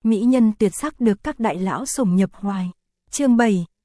mỹ nhân tuyệt sắc được các đại lão sủng nhập hoài. Chương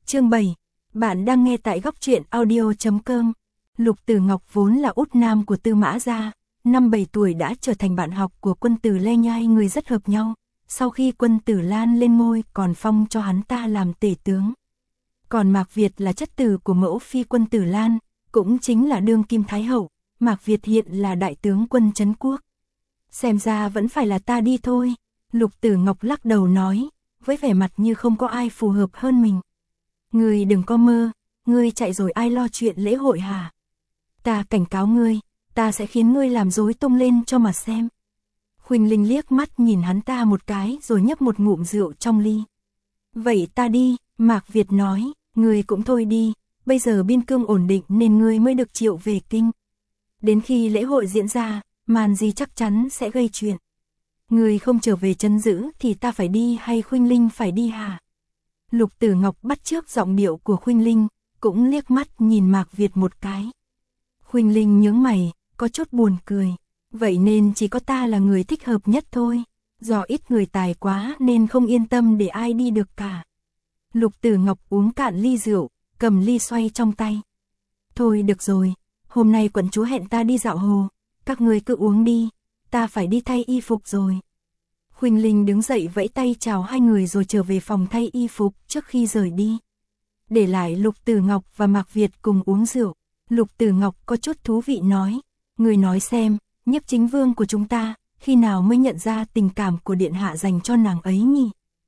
7, bạn đang nghe tại góc truyện audio.com. Lục Tử Ngọc vốn là út nam của Tư Mã gia, năm 7 tuổi đã trở thành bạn học của quân tử Lê, hai người rất hợp nhau. Sau khi quân tử Lan lên ngôi còn phong cho hắn ta làm tể tướng. Còn Mạc Việt là chất tử của mẫu phi quân tử Lan, cũng chính là đương kim thái hậu. Mạc Việt hiện là đại tướng quân trấn quốc. Xem ra vẫn phải là ta đi thôi. Lục Tử Ngọc lắc đầu nói, với vẻ mặt như không có ai phù hợp hơn mình. Ngươi đừng có mơ, ngươi chạy rồi ai lo chuyện lễ hội hả? Ta cảnh cáo ngươi, ta sẽ khiến ngươi làm rối tung lên cho mà xem. Khuynh Linh liếc mắt nhìn hắn ta một cái rồi nhấp một ngụm rượu trong ly. Vậy ta đi, Mạc Việt nói, ngươi cũng thôi đi, bây giờ biên cương ổn định nên ngươi mới được triệu về kinh. Đến khi lễ hội diễn ra, màn gì chắc chắn sẽ gây chuyện. Ngươi không trở về trấn giữ thì ta phải đi hay Khuynh Linh phải đi hả? Lục Tử Ngọc bắt chước giọng điệu của Khuynh Linh, cũng liếc mắt nhìn Mạc Việt một cái. Khuynh Linh nhướng mày, có chút buồn cười. Vậy nên chỉ có ta là người thích hợp nhất thôi. Do ít người tài quá nên không yên tâm để ai đi được cả. Lục Tử Ngọc uống cạn ly rượu, cầm ly xoay trong tay. Thôi được rồi, hôm nay quận chúa hẹn ta đi dạo hồ. Các người cứ uống đi, ta phải đi thay y phục rồi. Khuynh Linh đứng dậy vẫy tay chào hai người rồi trở về phòng thay y phục trước khi rời đi. Để lại Lục Tử Ngọc và Mạc Việt cùng uống rượu. Lục Tử Ngọc có chút thú vị nói, người nói xem, Nhiếp Chính Vương của chúng ta, khi nào mới nhận ra tình cảm của điện hạ dành cho nàng ấy nhỉ?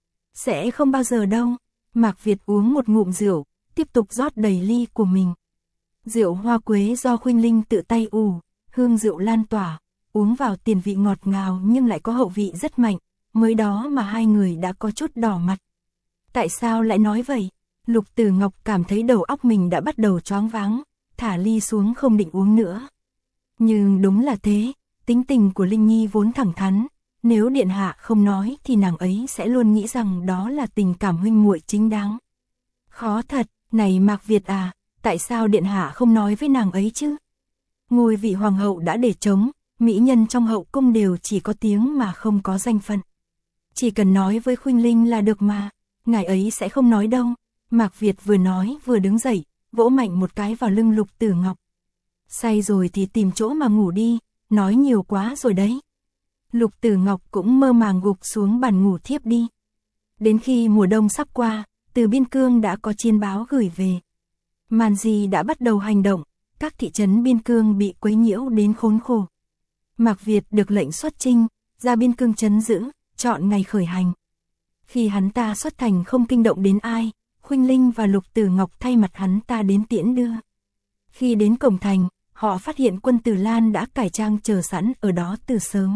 Sẽ không bao giờ đâu. Mạc Việt uống một ngụm rượu, tiếp tục rót đầy ly của mình. Rượu hoa quế do Khuynh Linh tự tay ủ, hương rượu lan tỏa, uống vào tiền vị ngọt ngào nhưng lại có hậu vị rất mạnh, mới đó mà hai người đã có chút đỏ mặt. Tại sao lại nói vậy? Lục Tử Ngọc cảm thấy đầu óc mình đã bắt đầu choáng váng, thả ly xuống không định uống nữa. Nhưng đúng là thế, tính tình của Linh Nhi vốn thẳng thắn, nếu điện hạ không nói thì nàng ấy sẽ luôn nghĩ rằng đó là tình cảm huynh muội chính đáng. Khó thật, này Mạc Việt à, tại sao điện hạ không nói với nàng ấy chứ? Ngôi vị hoàng hậu đã để trống, mỹ nhân trong hậu cung đều chỉ có tiếng mà không có danh phận. Chỉ cần nói với Khuynh Linh là được mà, ngài ấy sẽ không nói đâu. Mạc Việt vừa nói vừa đứng dậy, vỗ mạnh một cái vào lưng Lục Tử Ngọc. Say rồi thì tìm chỗ mà ngủ đi, nói nhiều quá rồi đấy. Lục Tử Ngọc cũng mơ màng gục xuống bàn ngủ thiếp đi. Đến khi mùa đông sắp qua, từ biên cương đã có chiên báo gửi về. Màn gì đã bắt đầu hành động, các thị trấn biên cương bị quấy nhiễu đến khốn khổ. Mạc Việt được lệnh xuất chinh, ra biên cương trấn giữ, chọn ngày khởi hành. Khi hắn ta xuất thành không kinh động đến ai, Khuynh Linh và Lục Tử Ngọc thay mặt hắn ta đến tiễn đưa. Khi đến cổng thành, họ phát hiện quân tử Lan đã cải trang chờ sẵn ở đó từ sớm.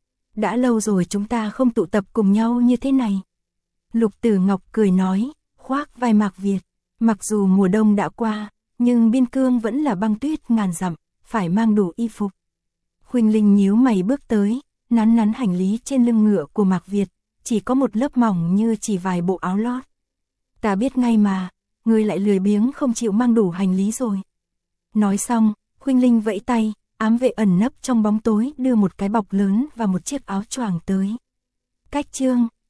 Đã lâu rồi chúng ta không tụ tập cùng nhau như thế này. Lục Tử Ngọc cười nói, khoác vai Mạc Việt. Mặc dù mùa đông đã qua, nhưng biên cương vẫn là băng tuyết ngàn dặm, phải mang đủ y phục. Khuynh Linh nhíu mày bước tới, nắn nắn hành lý trên lưng ngựa của Mạc Việt, chỉ có một lớp mỏng như chỉ vài bộ áo lót. Ta biết ngay mà, ngươi lại lười biếng không chịu mang đủ hành lý rồi. Nói xong, Khuynh Linh vẫy tay, ám vệ ẩn nấp trong bóng tối đưa một cái bọc lớn và một chiếc áo choàng tới. Cách chương